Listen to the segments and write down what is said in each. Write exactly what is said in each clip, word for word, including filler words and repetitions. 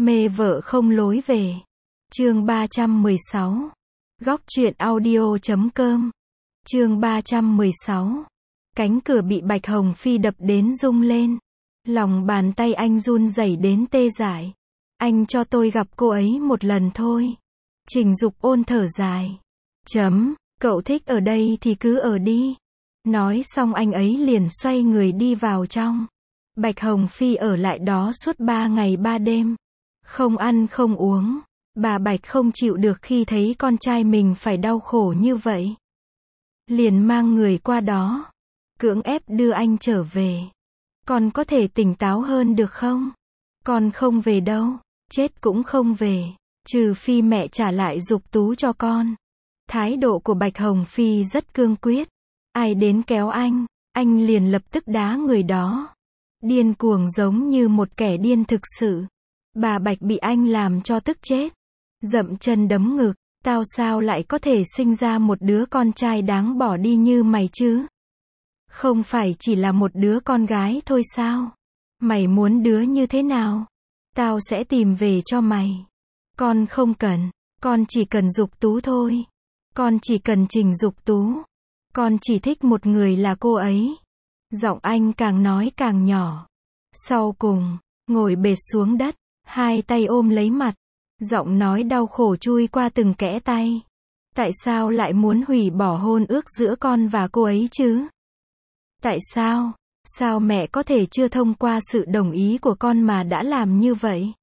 Mê vợ không lối về. Chương ba trăm mười sáu. Góc truyện audio chấm com. Chương ba trăm mười sáu. Cánh cửa bị Bạch Hồng Phi đập đến rung lên. Lòng bàn tay anh run rẩy đến tê dại. Anh cho tôi gặp cô ấy một lần thôi. Trình Dục Ôn thở dài. Chấm, cậu thích ở đây thì cứ ở đi. Nói xong anh ấy liền xoay người đi vào trong. Bạch Hồng Phi ở lại đó suốt ba ngày ba đêm. Không ăn không uống. Bà Bạch không chịu được khi thấy con trai mình phải đau khổ như vậy. Liền mang người qua đó. Cưỡng ép đưa anh trở về. Con có thể tỉnh táo hơn được không? Con không về đâu. Chết cũng không về. Trừ phi mẹ trả lại Dục Tú cho con. Thái độ của Bạch Hồng Phi rất cương quyết. Ai đến kéo anh, anh liền lập tức đá người đó. Điên cuồng giống như một kẻ điên thực sự. Bà Bạch bị anh làm cho tức chết. Dậm chân đấm ngực, tao sao lại có thể sinh ra một đứa con trai đáng bỏ đi như mày chứ? Không phải chỉ là một đứa con gái thôi sao? Mày muốn đứa như thế nào? Tao sẽ tìm về cho mày. Con không cần, con chỉ cần Dục Tú thôi. Con chỉ cần Trình Dục Tú. Con chỉ thích một người là cô ấy. Giọng anh càng nói càng nhỏ. Sau cùng, ngồi bệt xuống đất, hai tay ôm lấy mặt. Giọng nói đau khổ chui qua từng kẽ tay. Tại sao lại muốn hủy bỏ hôn ước giữa con và cô ấy chứ? Tại sao? Sao mẹ có thể chưa thông qua sự đồng ý của con mà đã làm như vậy?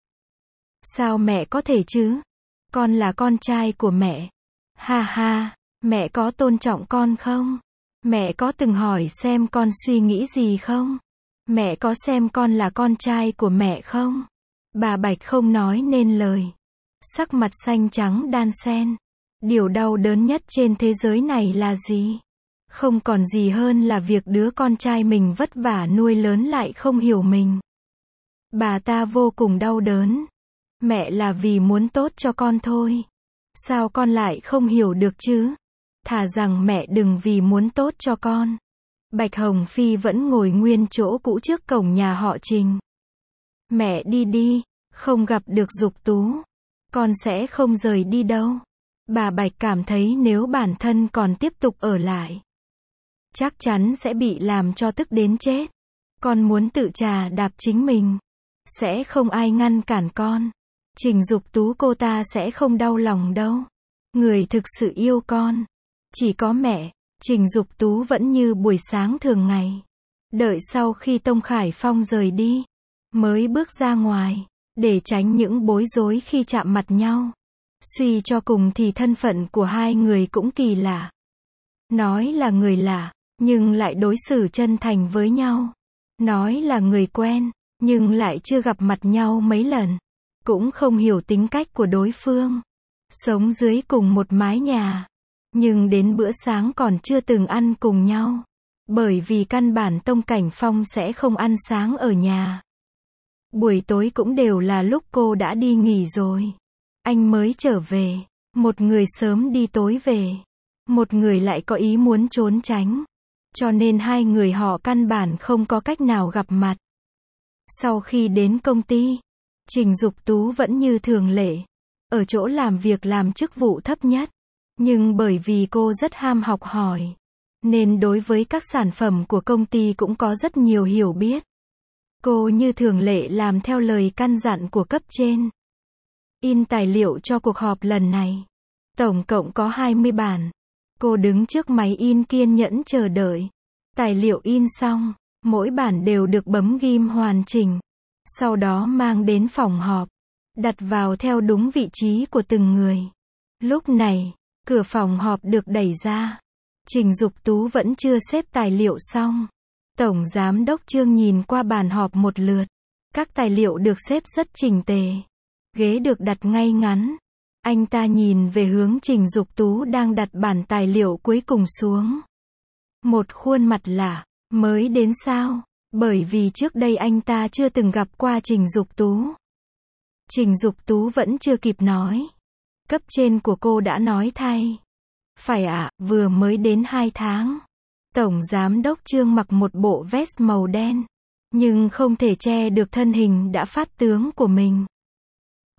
Sao mẹ có thể chứ? Con là con trai của mẹ. Ha ha, mẹ có tôn trọng con không? Mẹ có từng hỏi xem con suy nghĩ gì không? Mẹ có xem con là con trai của mẹ không? Bà Bạch không nói nên lời. Sắc mặt xanh trắng đan xen. Điều đau đớn nhất trên thế giới này là gì? Không còn gì hơn là việc đứa con trai mình vất vả nuôi lớn lại không hiểu mình. Bà ta vô cùng đau đớn. Mẹ là vì muốn tốt cho con thôi. Sao con lại không hiểu được chứ? Thà rằng mẹ đừng vì muốn tốt cho con. Bạch Hồng Phi vẫn ngồi nguyên chỗ cũ trước cổng nhà họ Trình. Mẹ đi đi, không gặp được Dục Tú. Con sẽ không rời đi đâu. Bà Bạch cảm thấy nếu bản thân còn tiếp tục ở lại, chắc chắn sẽ bị làm cho tức đến chết. Con muốn tự trà đạp chính mình. Sẽ không ai ngăn cản con. Trình Dục Tú cô ta sẽ không đau lòng đâu. Người thực sự yêu con chỉ có mẹ. Trình Dục Tú vẫn như buổi sáng thường ngày. Đợi sau khi Tông Khải Phong rời đi, mới bước ra ngoài, để tránh những bối rối khi chạm mặt nhau. Suy cho cùng thì thân phận của hai người cũng kỳ lạ. Nói là người lạ, nhưng lại đối xử chân thành với nhau. Nói là người quen, nhưng lại chưa gặp mặt nhau mấy lần. Cũng không hiểu tính cách của đối phương. Sống dưới cùng một mái nhà, nhưng đến bữa sáng còn chưa từng ăn cùng nhau. Bởi vì căn bản Tông Cảnh Phong sẽ không ăn sáng ở nhà. Buổi tối cũng đều là lúc cô đã đi nghỉ rồi. Anh mới trở về. Một người sớm đi tối về. Một người lại có ý muốn trốn tránh. Cho nên hai người họ căn bản không có cách nào gặp mặt. Sau khi đến công ty, Trình Dục Tú vẫn như thường lệ. Ở chỗ làm việc làm chức vụ thấp nhất. Nhưng bởi vì cô rất ham học hỏi, nên đối với các sản phẩm của công ty cũng có rất nhiều hiểu biết. Cô như thường lệ làm theo lời căn dặn của cấp trên. In tài liệu cho cuộc họp lần này. Tổng cộng có hai mươi bản. Cô đứng trước máy in kiên nhẫn chờ đợi. Tài liệu in xong, mỗi bản đều được bấm ghim hoàn chỉnh. Sau đó mang đến phòng họp. Đặt vào theo đúng vị trí của từng người. Lúc này, cửa phòng họp được đẩy ra. Trình Dục Tú vẫn chưa xếp tài liệu xong. Tổng Giám đốc Trương nhìn qua bàn họp một lượt. Các tài liệu được xếp rất chỉnh tề. Ghế được đặt ngay ngắn. Anh ta nhìn về hướng Trình Dục Tú đang đặt bản tài liệu cuối cùng xuống. Một khuôn mặt lạ, mới đến sao? Bởi vì trước đây anh ta chưa từng gặp qua Trình Dục Tú. Trình Dục Tú vẫn chưa kịp nói. Cấp trên của cô đã nói thay. Phải ạ, à, vừa mới đến hai tháng. Tổng Giám đốc Trương mặc một bộ vest màu đen. Nhưng không thể che được thân hình đã phát tướng của mình.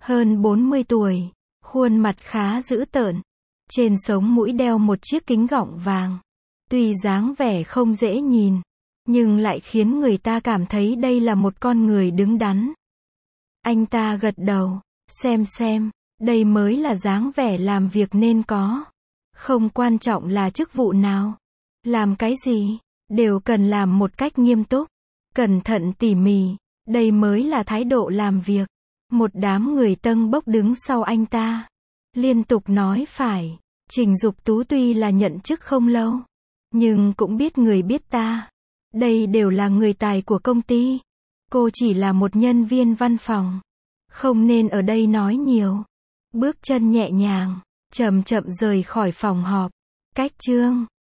hơn bốn mươi tuổi, khuôn mặt khá dữ tợn, trên sống mũi đeo một chiếc kính gọng vàng. Tuy dáng vẻ không dễ nhìn, nhưng lại khiến người ta cảm thấy đây là một con người đứng đắn. Anh ta gật đầu, xem xem, đây mới là dáng vẻ làm việc nên có. Không quan trọng là chức vụ nào, làm cái gì, đều cần làm một cách nghiêm túc, cẩn thận tỉ mỉ, đây mới là thái độ làm việc. Một đám người tâng bốc đứng sau anh ta, liên tục nói phải. Trình Dục Tú tuy là nhận chức không lâu, nhưng cũng biết người biết ta. Đây đều là người tài của công ty. Cô chỉ là một nhân viên văn phòng, không nên ở đây nói nhiều. Bước chân nhẹ nhàng, chậm chậm rời khỏi phòng họp. Cách chương